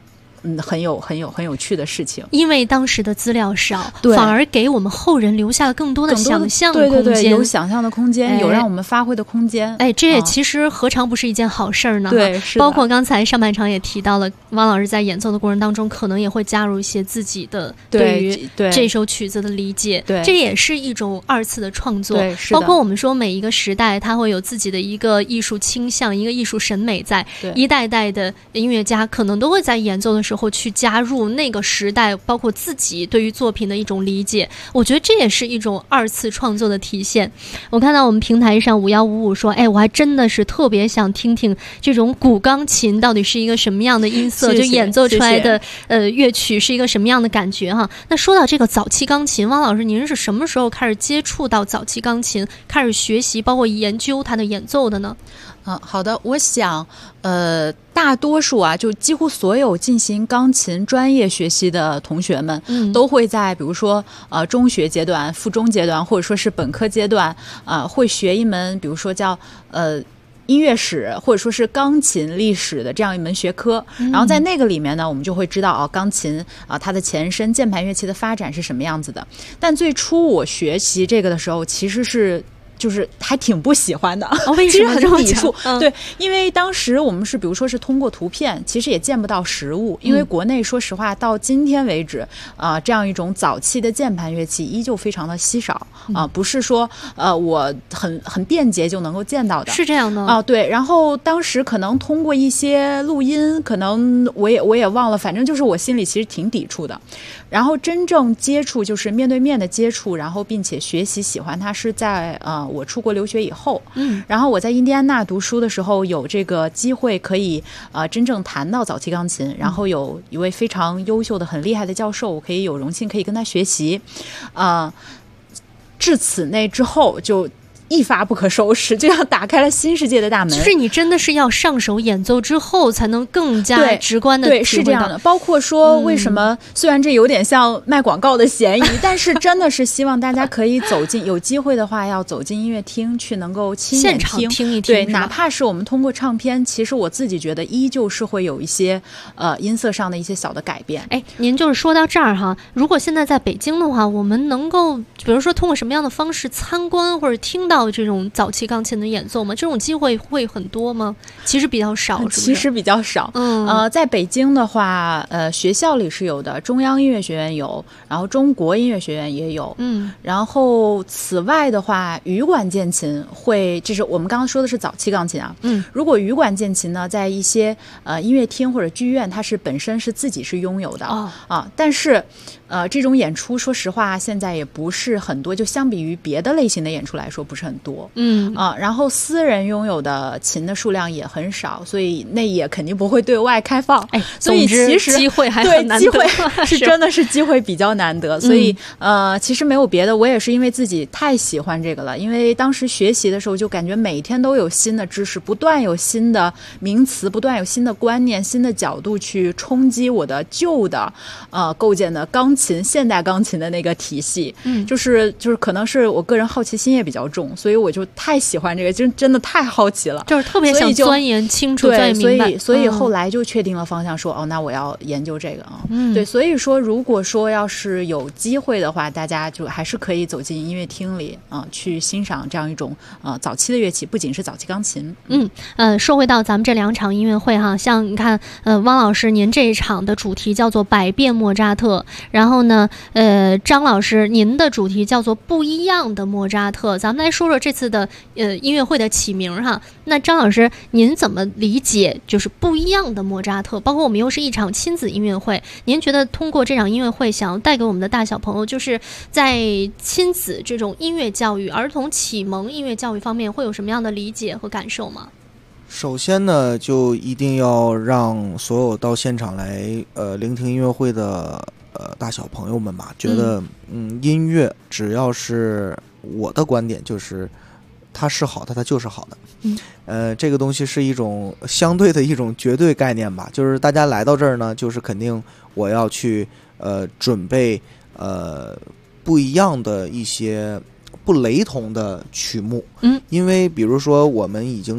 D: 很有趣的事情。
C: 因为当时的资料少，反而给我们后人留下了更多的想象的空间。
D: 对，有想象的空间，有让我们发挥的空间。
C: 这也其实何尝不是一件好事儿呢？
D: 对，是的。
C: 包括刚才上半场也提到了，汪老师在演奏的过程当中，可能也会加入一些自己的对于这首曲子的理解。
D: 对，
C: 这也是一种二次的创作。
D: 对，是的。
C: 包括我们说每一个时代，它会有自己的一个艺术倾向，一个艺术审美在。一代代的音乐家可能都会在演奏的时候去加入那个时代，包括自己对于作品的一种理解。我觉得这也是一种二次创作的体现。我看到我们平台上5155说，我还真的是特别想听听这种古钢琴到底是一个什么样的音色，就演奏出来的乐曲是一个什么样的感觉哈。那说到这个早期钢琴，汪老师您是什么时候开始接触到早期钢琴，开始学习包括研究它的演奏的呢？
D: 好的，我想大多数就几乎所有进行钢琴专业学习的同学们，都会在比如说中学阶段、附中阶段，或者说是本科阶段会学一门比如说叫音乐史或者说是钢琴历史的这样一门学科。然后在那个里面呢，我们就会知道钢琴它的前身键盘乐器的发展是什么样子的。但最初我学习这个的时候，其实是就是还挺不喜欢的，
C: 为什么
D: 其实很抵触？对，因为当时我们是比如说是通过图片，其实也见不到实物。因为国内说实话到今天为止这样一种早期的键盘乐器依旧非常的稀少不是说我很便捷就能够见到的。
C: 是这样的
D: 对。然后当时可能通过一些录音，可能我也忘了，反正就是我心里其实挺抵触的。然后真正接触，就是面对面的接触，然后并且学习喜欢它，是在我出国留学以后。然后我在印第安纳读书的时候，有这个机会可以真正谈到早期钢琴，然后有一位非常优秀的很厉害的教授，我可以有荣幸可以跟他学习。至此那之后就一发不可收拾，就像打开了新世界的大门。
C: 就是你真的是要上手演奏之后，才能更加直观的体会到。
D: 对，是这样的。包括说为什么，虽然这有点像卖广告的嫌疑，但是真的是希望大家可以走进，有机会的话要走进音乐厅去，能够亲眼
C: 现场听一听。
D: 对，哪怕是我们通过唱片，其实我自己觉得依旧是会有一些音色上的一些小的改变。
C: 您就是说到这儿哈，如果现在在北京的话，我们能够比如说通过什么样的方式参观或者听到这种早期钢琴的演奏吗？这种机会会很多吗？其实比较少，是不是？
D: 其实比较少。在北京的话，学校里是有的，中央音乐学院有，然后中国音乐学院也有。然后此外的话，羽管键琴会，就是我们刚刚说的是早期钢琴啊。如果羽管键琴呢，在一些音乐厅或者剧院，它是本身是自己是拥有的但是这种演出说实话现在也不是很多，就相比于别的类型的演出来说不是很多。然后私人拥有的琴的数量也很少，所以那也肯定不会对外开放。所以其实
C: 机会还很难得，
D: 对，机会是真的是机会比较难得。所以其实没有别的，我也是因为自己太喜欢这个了，因为当时学习的时候就感觉每天都有新的知识，不断有新的名词，不断有新的观念、新的角度去冲击我的旧的构建的钢琴、现代钢琴的那个体系。就是可能是我个人好奇心也比较重，所以我就太喜欢这个，就真的太好奇了，
C: 就是特别想钻研清楚、钻研明白。
D: 所以后来就确定了方向，说那我要研究这个对，所以说如果说要是有机会的话，大家就还是可以走进音乐厅里去欣赏这样一种早期的乐器，不仅是早期钢琴。
C: 说回到咱们这两场音乐会哈，像你看汪老师您这一场的主题叫做百变莫扎特，然后呢张老师您的主题叫做不一样的莫扎特。咱们来说说这次的音乐会的起名哈。那张老师您怎么理解就是不一样的莫扎特？包括我们又是一场亲子音乐会，您觉得通过这场音乐会想要带给我们的大小朋友，就是在亲子这种音乐教育、儿童启蒙音乐教育方面会有什么样的理解和感受吗？
E: 首先呢，就一定要让所有到现场来聆听音乐会的大小朋友们吧，觉得音乐只要是我的观点就是它是好的，它就是好的。这个东西是一种相对的一种绝对概念吧，就是大家来到这儿呢，就是肯定我要去准备不一样的一些不雷同的曲目。因为比如说我们已经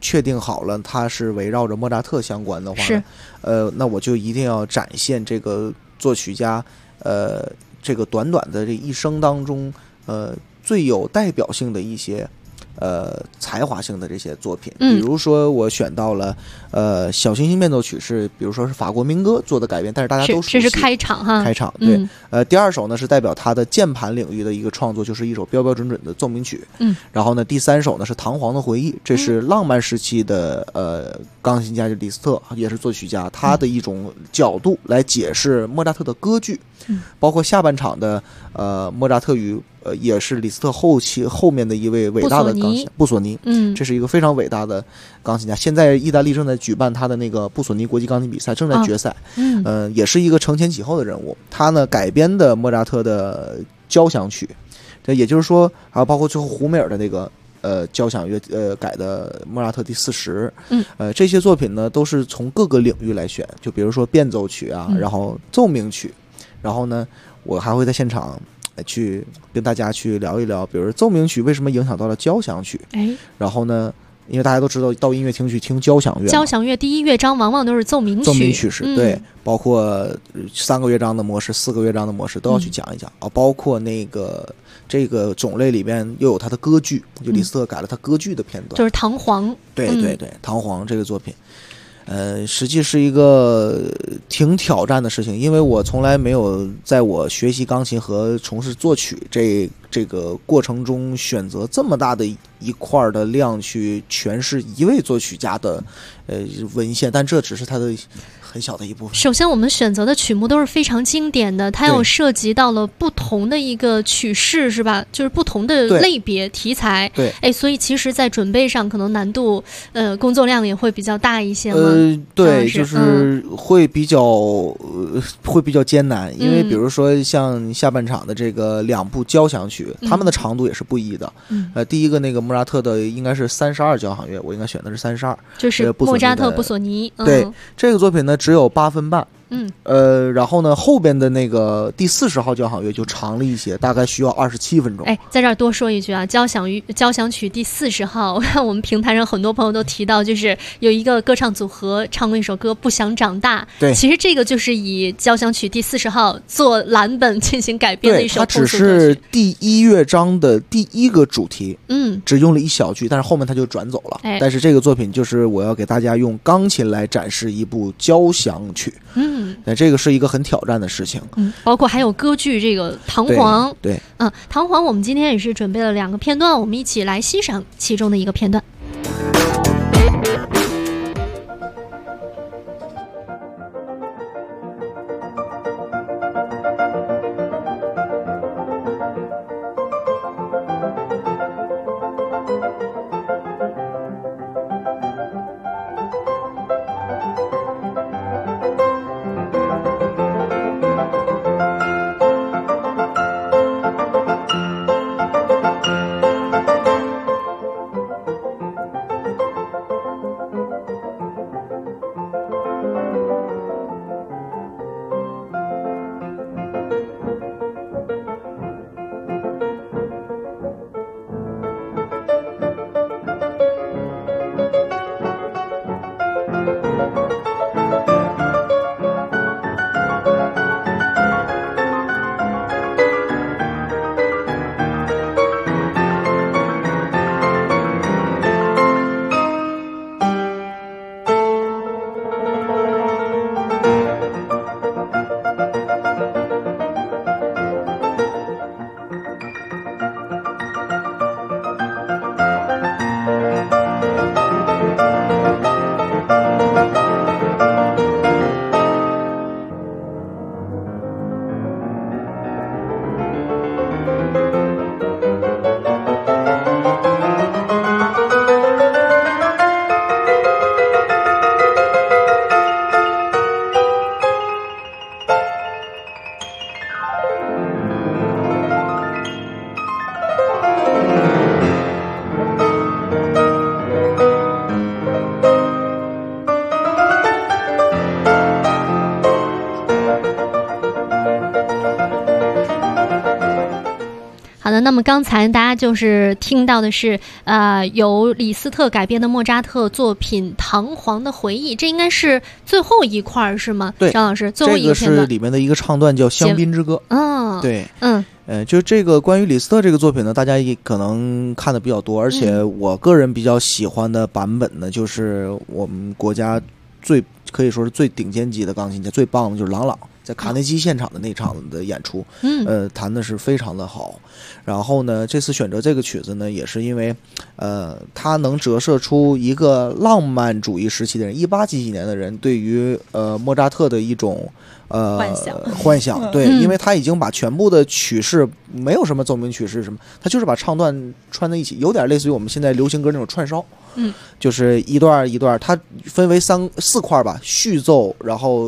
E: 确定好了它是围绕着莫扎特相关的话呢，那我就一定要展现这个作曲家这个短短的这一生当中最有代表性的一些才华性的这些作品，比如说我选到了小星星变奏曲是，比如说是法国民歌做的改编，但是大家都熟悉，
C: 这是开场哈，
E: 开场对，第二首呢是代表他的键盘领域的一个创作，就是一首标标准准的奏鸣曲，然后呢第三首呢是唐璜的回忆，这是浪漫时期的钢琴家李斯特也是作曲家，他的一种角度来解释莫扎特的歌剧，包括下半场的莫扎特与也是李斯特后面的一位伟大的钢琴布索尼，这是一个非常伟大的钢琴家。现在意大利正在举办他的那个布索尼国际钢琴比赛，正在决赛，也是一个承前启后的人物。他呢改编的莫扎特的交响曲，这也就是说还有包括最后胡梅尔的那个交响乐改的莫扎特第40，这些作品呢都是从各个领域来选，就比如说变奏曲啊，然后奏鸣曲，然后呢我还会在现场去跟大家去聊一聊，比如奏鸣曲为什么影响到了交响曲，然后呢因为大家都知道到音乐厅去听交响乐，
C: 交响乐第一乐章往往都是奏鸣曲，
E: 奏鸣曲是对，包括3个乐章的模式4个乐章的模式都要去讲一讲包括那个这个种类里面又有他的歌剧，就李斯特改了他歌剧的片段，
C: 就是唐璜，
E: 对对对，唐璜这个作品实际是一个挺挑战的事情，因为我从来没有在我学习钢琴和从事作曲这个过程中选择这么大的一块的量去诠释一位作曲家的文献，但这只是他的很小的一部分。
C: 首先我们选择的曲目都是非常经典的，它有涉及到了不同的一个曲式是吧，就是不同的类别题材，
E: 对，
C: 所以其实在准备上可能难度工作量也会比较大一些吗？
E: 对，就是会比较艰难，因为比如说像下半场的这个2部交响曲，他们的长度也是不一的，第一个那个莫扎特的应该是32交响乐，我应该选的是32，
C: 就是莫扎特布索尼，
E: 对，这个作品呢只有8分半，然后呢后边的那个第40号交响乐就长了一些，大概需要27分钟。
C: 在这儿多说一句啊，交响曲第40号，我们平台上很多朋友都提到，就是有一个歌唱组合唱过一首歌《不想长大》，
E: 对，
C: 其实这个就是以交响曲第40号做蓝本进行改编的一首
E: 它只是第1乐章的第1个主题，只用了1小句，但是后面它就转走了。但是这个作品就是我要给大家用钢琴来展示一部交响曲，那这个是一个很挑战的事情，
C: 包括还有歌剧这个唐璜，
E: 对，
C: 唐璜我们今天也是准备了2个片段，我们一起来欣赏其中的一个片段。 么刚才大家就是听到的是由李斯特改编的莫扎特作品《唐璜的回忆》，这应该是最后一块是吗？
E: 对，
C: 张老师，最后一个片段，
E: 这个是里面的一个唱段叫《香槟之歌》。对，就这个关于李斯特这个作品呢，大家也可能看的比较多，而且我个人比较喜欢的版本呢，就是我们国家可以说是最顶尖级的钢琴家，最棒的就是郎朗在卡内基现场的那场的演出，弹的是非常的好。然后呢，这次选择这个曲子呢，也是因为它能折射出一个浪漫主义时期的人，18几年的人对于莫扎特的一种幻想，对，因为他已经把全部的曲式，没有什么奏鸣曲式什么，他就是把唱段串在一起，有点类似于我们现在流行歌那种串烧，就是一段一段，它分为4块吧，序奏，然后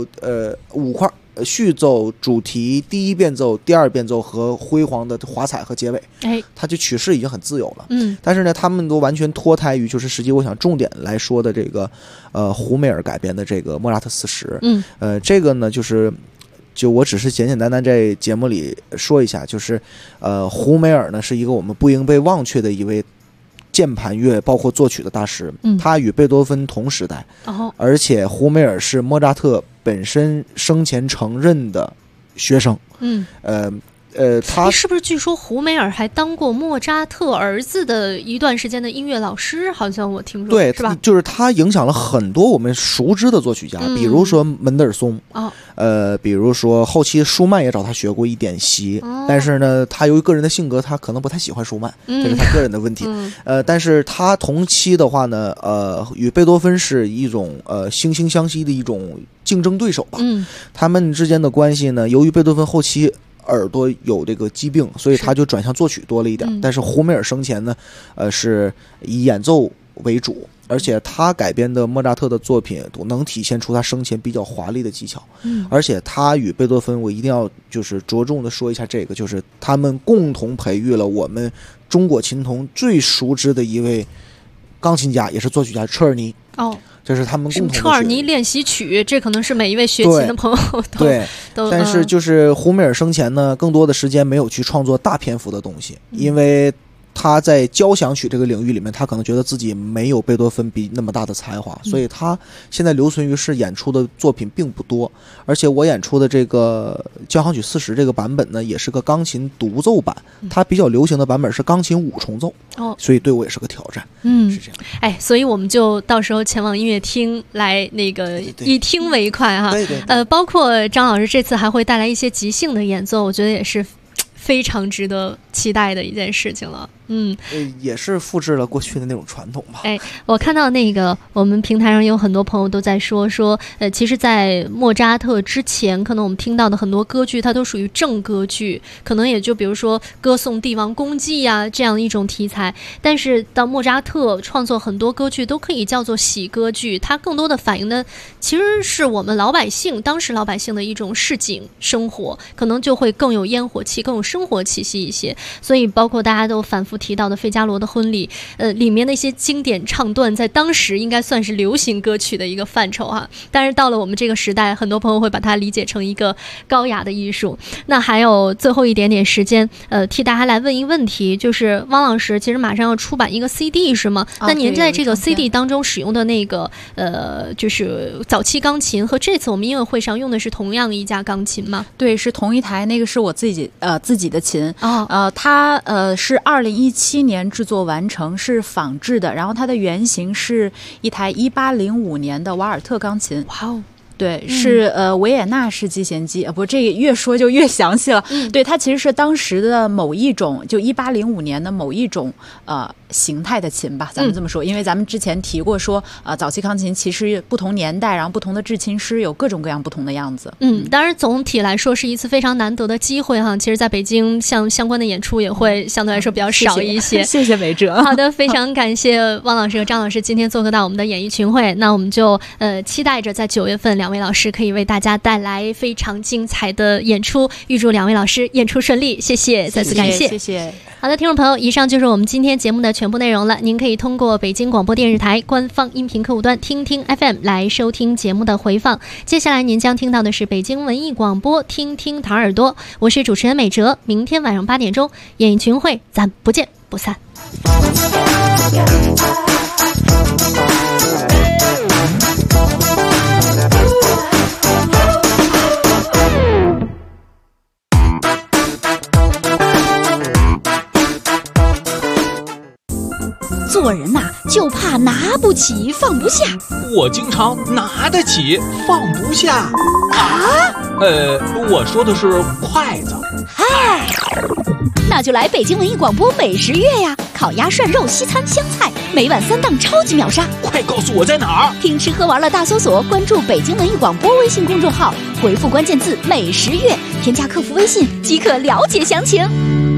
E: 5块。序奏、主题、第一变奏、第二变奏和辉煌的华彩和结尾，它就曲式已经很自由了。但是呢，他们都完全脱胎于就是实际我想重点来说的这个胡梅尔改编的这个莫扎特40。这个呢就我只是简简单单在节目里说一下，就是胡梅尔呢是一个我们不应被忘却的一位键盘乐包括作曲的大师，他与贝多芬同时代，而且胡梅尔是莫扎特本身生前承认的学生，他
C: 是不是据说胡梅尔还当过莫扎特儿子的一段时间的音乐老师？好像我听说，
E: 对，
C: 是吧？
E: 就是他影响了很多我们熟知的作曲家，比如说门德尔松，比如说后期舒曼也找他学过一点习，但是呢，他由于个人的性格，他可能不太喜欢舒曼，这是他个人的问题。但是他同期的话呢，与贝多芬是一种惺惺相惜的一种竞争对手吧。他们之间的关系呢，由于贝多芬后期耳朵有这个疾病，所以他就转向作曲多了一点。但是胡梅尔生前呢，是以演奏为主，而且他改编的莫扎特的作品都能体现出他生前比较华丽的技巧。而且他与贝多芬，我一定要就是着重的说一下这个，就是他们共同培育了我们中国琴童最熟知的一位钢琴家，也是作曲家车尔尼。这是他们共同的
C: 车尔尼练习曲，这可能是每一位学琴的朋友
E: 都但是就是胡梅尔生前呢，更多的时间没有去创作大篇幅的东西，因为他在交响曲这个领域里面，他可能觉得自己没有贝多芬比那么大的才华，所以他现在留存于世演出的作品并不多。而且我演出的这个交响曲40这个版本呢，也是个钢琴独奏版，它比较流行的版本是钢琴5重奏，所以对我也是个挑战。是这
C: 样。所以我们就到时候前往音乐厅来那个以听为快哈。包括张老师这次还会带来一些即兴的演奏，我觉得也是非常值得期待的一件事情了。
E: 也是复制了过去的那种传统吧。
C: 我看到那个我们平台上有很多朋友都在说，其实在莫扎特之前，可能我们听到的很多歌剧它都属于正歌剧，可能也就比如说歌颂帝王功绩啊这样一种题材。但是到莫扎特创作很多歌剧都可以叫做喜歌剧，它更多的反映的其实是我们老百姓当时老百姓的一种市井生活，可能就会更有烟火气，更有生活气息一些。所以包括大家都反复提到的费加罗的婚礼，里面的一些经典唱段在当时应该算是流行歌曲的一个范畴哈。但是到了我们这个时代，很多朋友会把它理解成一个高雅的艺术。那还有最后一点点时间，替大家来问一个问题，就是汪老师其实马上要出版一个 CD 是吗？那您在这个 CD 当中使用的那个就是早期钢琴和这次我们音乐会上用的是同样一架钢琴吗？
D: 对，是同一台，那个是我自己的琴。它是2017年制作完成，是仿制的，然后它的原型是一台1805年的瓦尔特钢琴。
C: 哇哦！
D: 对，是维也纳式击弦机，不，这个越说就越详细了。对，它其实是当时的某一种，就1805年的某一种形态的琴吧，咱们这么说。因为咱们之前提过说，早期钢琴其实不同年代，然后不同的制琴师有各种各样不同的样子。
C: 当然总体来说是一次非常难得的机会哈。其实在北京相关的演出也会相对来说比较少一些。
D: 谢谢梅哲。
C: 好的，非常感谢汪老师和张老师今天做客到我们的演艺群会。那我们就期待着在9月份两位老师可以为大家带来非常精彩的演出，预祝两位老师演出顺利，谢谢，再次感谢，
D: 谢谢。
C: 好的，听众朋友，以上就是我们今天节目的全部内容了。您可以通过北京广播电视台官方音频客户端听听 FM 来收听节目的回放。接下来您将听到的是北京文艺广播听听唐耳朵，我是主持人美哲。明天晚上8点钟，演艺群会，咱不见不散。
H: 做人呐，就怕拿不起放不下。
O: 我经常拿得起放不下
H: 啊。
O: 我说的是筷子。
H: 嗨，那就来北京文艺广播美食月呀！烤鸭、涮肉、西餐、湘菜，每晚3档超级秒杀。
O: 快告诉我在哪儿？
H: 听吃喝玩乐大搜索，关注北京文艺广播微信公众号，回复关键字美食月，添加客服微信即可了解详情。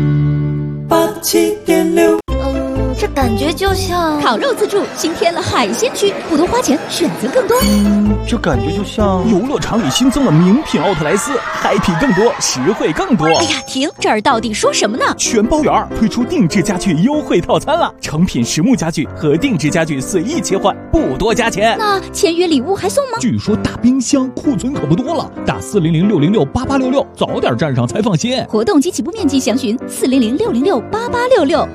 G: 87.6。这感觉就像
H: 烤肉自助新添了海鲜区，不多花钱，选择更多。
E: 这感觉就像
I: 游乐场里新增了名品奥特莱斯，happy更多，实惠更多。
H: 哎呀，停！这儿到底说什么呢？
I: 全包圆推出定制家具优惠套餐了，成品实木家具和定制家具随意切换，不多加钱。
H: 那签约礼物还送吗？
I: 据说大冰箱库存可不多了，打400-606-8866，早点站上才放心。
H: 活动及起步面积详询400-606-8866。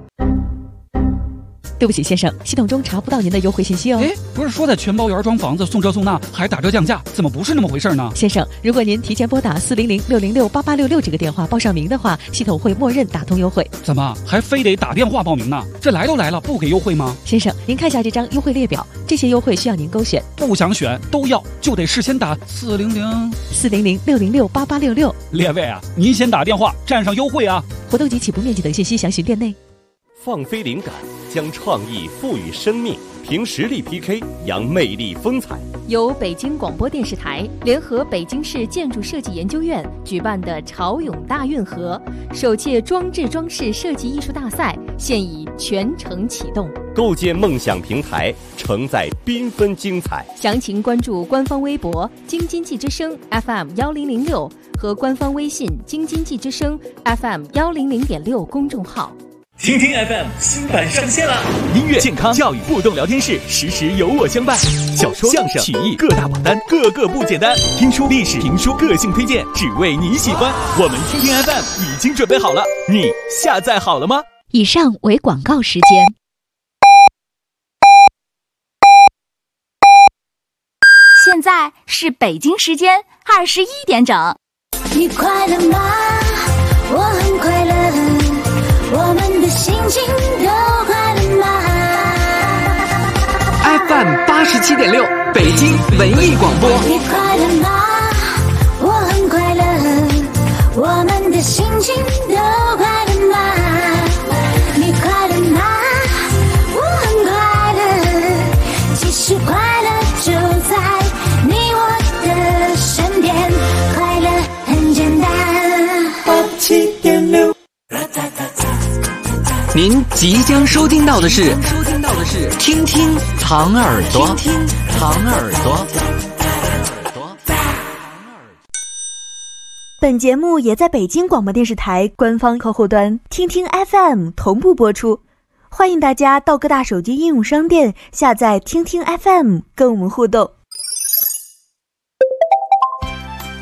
P: 对不起，先生，系统中查不到您的优惠信息哦。
Q: 不是说在全包圆装房子送这送那还打折降价，怎么不是那么回事呢？
P: 先生，如果您提前拨打400-606-8866这个电话报上名的话，系统会默认打通优惠。
Q: 怎么还非得打电话报名呢？这来都来了，不给优惠吗？
P: 先生，您看一下这张优惠列表，这些优惠需要您勾选。
Q: 不想选都要，就得事先打
P: 400-606-8866。
Q: 列位啊，您先打电话占上优惠啊！
P: 活动及起步面积等信息详询店内。
R: 放飞灵感，将创意赋予生命，凭实力 PK， 扬魅力风采。
S: 由北京广播电视台联合北京市建筑设计研究院举办的潮涌大运河首届装置装饰设计艺术大赛现已全程启动，
R: 构建梦想平台，承载缤纷精彩。
S: 详情关注官方微博京津冀之声 FM1006 和官方微信京津冀之声 FM100.6 公众号。
K: 听听 FM 新版上线了，
I: 音乐、健康、教育、互动聊天室，时时有我相伴。小说、相声、曲艺各大榜单，个个不简单。听书、历史、评书，个性推荐，只为你喜欢。我们听听 FM 已经准备好了，你下载好了吗？
H: 以上为广告时间。
T: 现在是北京时间21点整。
G: 你快乐吗？我很快乐。我们的心情都快乐吗
N: ？FM 87.6，北京文艺广播。
G: 你快乐吗？我很快乐。我们的心情都快乐吗？你快乐吗？我很快乐。其实快乐就在你我的身边，快乐很简单。87.6。
N: 您即将收听到的是听听唐耳朵，听听唐耳朵。
U: 本节目也在北京广播电视台官方客户端听听 FM 同步播出，欢迎大家到各大手机应用商店下载听听 FM 跟我们互动。